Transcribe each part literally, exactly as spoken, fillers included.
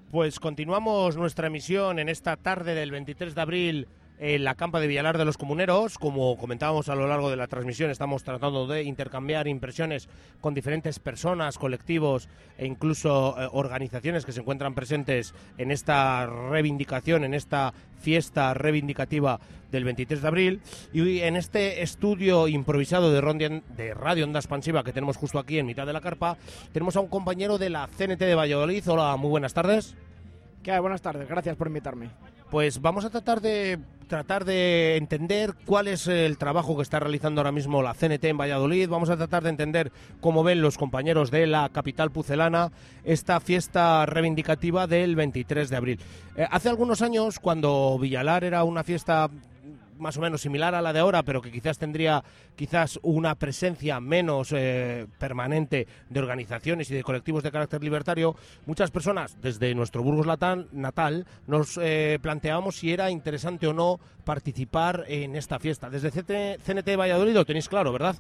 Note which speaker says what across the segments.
Speaker 1: Pues continuamos nuestra emisión en esta tarde del veintitrés de abril en la campa de Villalar de los Comuneros. Como comentábamos a lo largo de la transmisión, estamos tratando de intercambiar impresiones con diferentes personas, colectivos e incluso eh, organizaciones que se encuentran presentes en esta reivindicación, en esta fiesta reivindicativa del veintitrés de abril. Y hoy, en este estudio improvisado de, Rondian, de Radio Onda Expansiva que tenemos justo aquí en mitad de la carpa, tenemos a un compañero de la C N T de Valladolid. Hola, muy buenas tardes.
Speaker 2: ¿Qué hay? Buenas tardes, gracias por invitarme.
Speaker 1: Pues vamos a tratar de tratar de entender cuál es el trabajo que está realizando ahora mismo la C N T en Valladolid. Vamos a tratar de entender cómo ven los compañeros de la capital pucelana esta fiesta reivindicativa del veintitrés de abril. Eh, hace algunos años, cuando Villalar era una fiesta más o menos similar a la de ahora, pero que quizás tendría quizás una presencia menos eh, permanente de organizaciones y de colectivos de carácter libertario, muchas personas desde nuestro Burgos natal, natal nos eh, planteábamos si era interesante o no participar en esta fiesta. Desde C N T Valladolid lo tenéis claro, ¿verdad?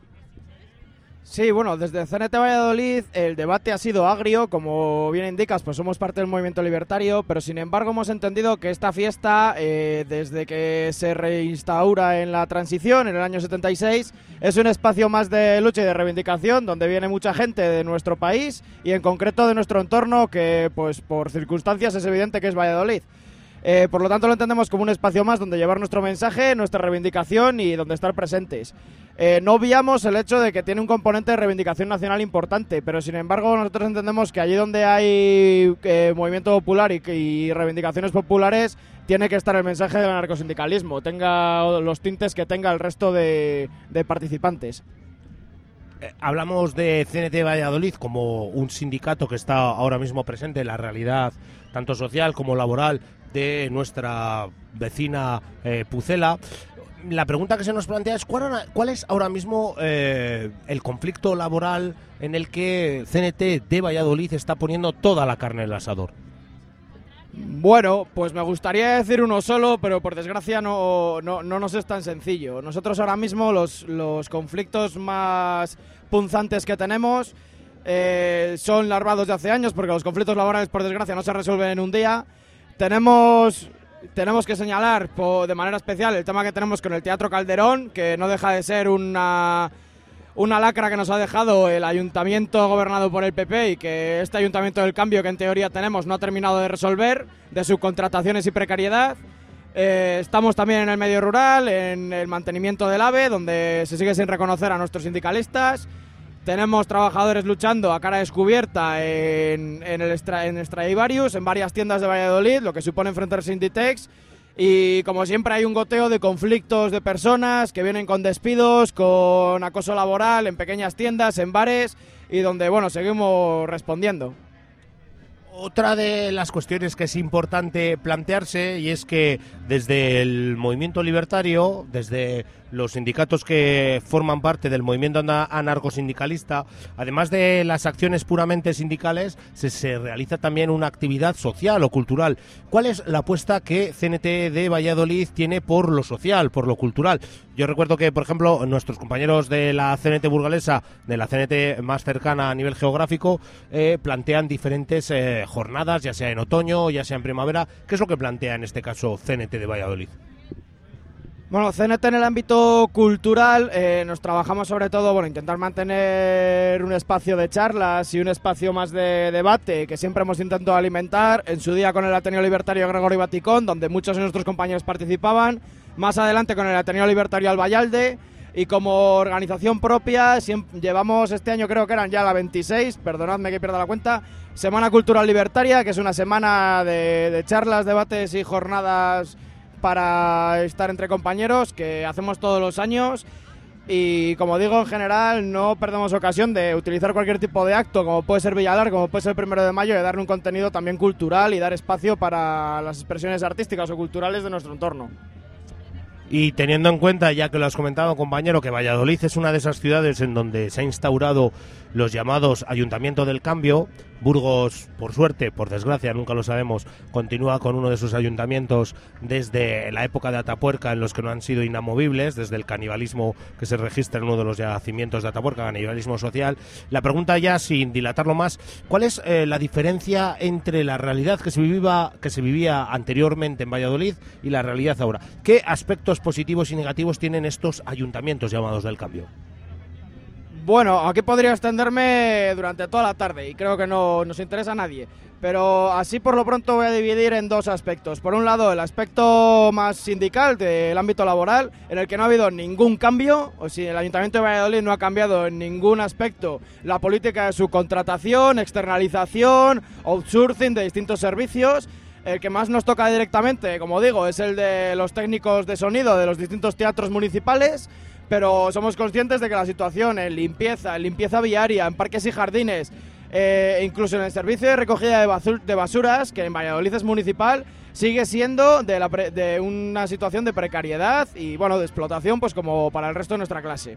Speaker 2: Sí, bueno, desde C N T Valladolid el debate ha sido agrio, como bien indicas, pues somos parte del movimiento libertario, pero sin embargo hemos entendido que esta fiesta, eh, desde que se reinstaura en la transición, en el año setenta y seis, es un espacio más de lucha y de reivindicación, donde viene mucha gente de nuestro país y en concreto de nuestro entorno, que pues por circunstancias es evidente que es Valladolid. Eh, por lo tanto lo entendemos como un espacio más donde llevar nuestro mensaje, nuestra reivindicación y donde estar presentes. Eh, no obviamos el hecho de que tiene un componente de reivindicación nacional importante, pero sin embargo nosotros entendemos que allí donde hay eh, movimiento popular y, y reivindicaciones populares tiene que estar el mensaje del anarcosindicalismo, tenga los tintes que tenga el resto de, de participantes.
Speaker 1: Eh, hablamos de C N T Valladolid como un sindicato que está ahora mismo presente en la realidad tanto social como laboral de nuestra vecina eh, Pucela. La pregunta que se nos plantea es ¿cuál, cuál es ahora mismo eh, el conflicto laboral en el que C N T de Valladolid está poniendo toda la carne en el asador.
Speaker 2: Bueno, pues me gustaría decir uno solo, pero por desgracia no, no, no nos es tan sencillo. Nosotros ahora mismo los, los conflictos más punzantes que tenemos eh, son larvados de hace años, porque los conflictos laborales por desgracia no se resuelven en un día. Tenemos... Tenemos que señalar por, de manera especial el tema que tenemos con el Teatro Calderón, que no deja de ser una, una lacra que nos ha dejado el ayuntamiento gobernado por el P P y que este ayuntamiento del cambio que en teoría tenemos no ha terminado de resolver, de subcontrataciones y precariedad. Eh, estamos también en el medio rural, en el mantenimiento del AVE, donde se sigue sin reconocer a nuestros sindicalistas. Tenemos trabajadores luchando a cara descubierta en, en el extra, en Stradivarius, en varias tiendas de Valladolid, lo que supone enfrentarse a Inditex. Y como siempre hay un goteo de conflictos de personas que vienen con despidos, con acoso laboral en pequeñas tiendas, en bares, y donde, bueno, seguimos respondiendo.
Speaker 1: Otra de las cuestiones que es importante plantearse y es que desde el movimiento libertario, desde los sindicatos que forman parte del movimiento anarcosindicalista, además de las acciones puramente sindicales, se, se realiza también una actividad social o cultural. ¿Cuál es la apuesta que C N T de Valladolid tiene por lo social, por lo cultural? Yo recuerdo que, por ejemplo, nuestros compañeros de la C N T burgalesa, de la C N T más cercana a nivel geográfico, eh, plantean diferentes eh, jornadas, ya sea en otoño, ya sea en primavera. ¿Qué es lo que plantea en este caso C N T de Valladolid?
Speaker 2: Bueno, C N T en el ámbito cultural eh, nos trabajamos sobre todo, bueno, intentar mantener un espacio de charlas y un espacio más de debate que siempre hemos intentado alimentar, en su día con el Ateneo Libertario Gregorio Baticón, donde muchos de nuestros compañeros participaban, más adelante con el Ateneo Libertario Albayalde, y como organización propia siempre, llevamos este año, creo que eran ya la veintiséis, perdonadme que pierda la cuenta, Semana Cultural Libertaria, que es una semana de, de charlas, debates y jornadas para estar entre compañeros que hacemos todos los años. Y como digo, en general no perdemos ocasión de utilizar cualquier tipo de acto, como puede ser Villalar, como puede ser el primero de mayo, y darle un contenido también cultural y dar espacio para las expresiones artísticas o culturales de nuestro entorno.
Speaker 1: Y teniendo en cuenta, ya que lo has comentado, compañero, que Valladolid es una de esas ciudades en donde se ha instaurado los llamados Ayuntamiento del Cambio, Burgos, por suerte, por desgracia, nunca lo sabemos, continúa con uno de sus ayuntamientos desde la época de Atapuerca, en los que no han sido inamovibles, desde el canibalismo que se registra en uno de los yacimientos de Atapuerca, canibalismo social. La pregunta ya, sin dilatarlo más, ¿cuál es eh, la diferencia entre la realidad que se vivía, que se vivía anteriormente en Valladolid y la realidad ahora? ¿Qué aspectos positivos y negativos tienen estos ayuntamientos llamados del cambio?
Speaker 2: Bueno, aquí podría extenderme durante toda la tarde y creo que no nos interesa a nadie, pero así por lo pronto voy a dividir en dos aspectos. Por un lado, el aspecto más sindical del ámbito laboral, en el que no ha habido ningún cambio, o si el Ayuntamiento de Valladolid no ha cambiado en ningún aspecto la política de su contratación, externalización, outsourcing de distintos servicios. El que más nos toca directamente, como digo, es el de los técnicos de sonido de los distintos teatros municipales, pero somos conscientes de que la situación en limpieza, en limpieza viaria, en parques y jardines, eh, incluso en el servicio de recogida de, basur de basuras, que en Valladolid es municipal, sigue siendo de, la pre de una situación de precariedad y bueno, de explotación, pues como para el resto de nuestra clase.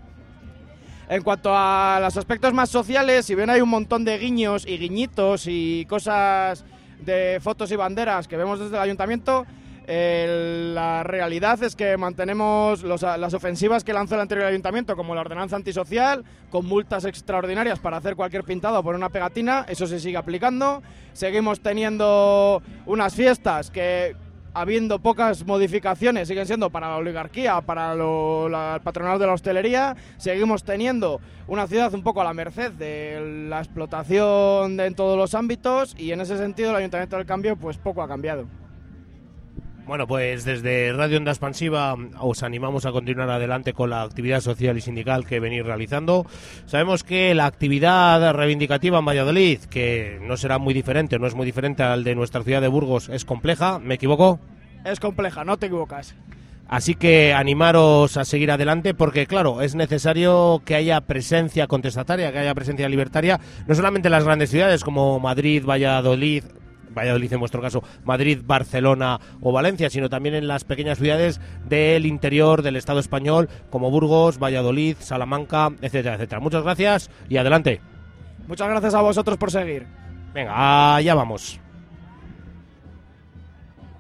Speaker 2: En cuanto a los aspectos más sociales, si bien hay un montón de guiños y guiñitos y cosas de fotos y banderas que vemos desde el ayuntamiento, Eh, la realidad es que mantenemos los, las ofensivas que lanzó el anterior ayuntamiento, como la ordenanza antisocial, con multas extraordinarias para hacer cualquier pintado o poner una pegatina. Eso se sigue aplicando. Seguimos teniendo unas fiestas que, habiendo pocas modificaciones, siguen siendo para la oligarquía, para lo, la, el patronal de la hostelería. Seguimos teniendo una ciudad un poco a la merced de la explotación de, en todos los ámbitos, y en ese sentido el Ayuntamiento del Cambio pues poco ha cambiado.
Speaker 1: Bueno, pues desde Radio Onda Expansiva os animamos a continuar adelante con la actividad social y sindical que venís realizando. Sabemos que la actividad reivindicativa en Valladolid, que no será muy diferente, no es muy diferente al de nuestra ciudad de Burgos, es compleja. ¿Me equivoco?
Speaker 2: Es compleja, no te equivocas.
Speaker 1: Así que animaros a seguir adelante porque, claro, es necesario que haya presencia contestataria, que haya presencia libertaria, no solamente en las grandes ciudades como Madrid, Valladolid, Valladolid en vuestro caso, Madrid, Barcelona o Valencia, sino también en las pequeñas ciudades del interior del Estado español, como Burgos, Valladolid, Salamanca, etcétera, etcétera. Muchas gracias y adelante.
Speaker 2: Muchas gracias a vosotros por seguir.
Speaker 1: Venga, allá vamos.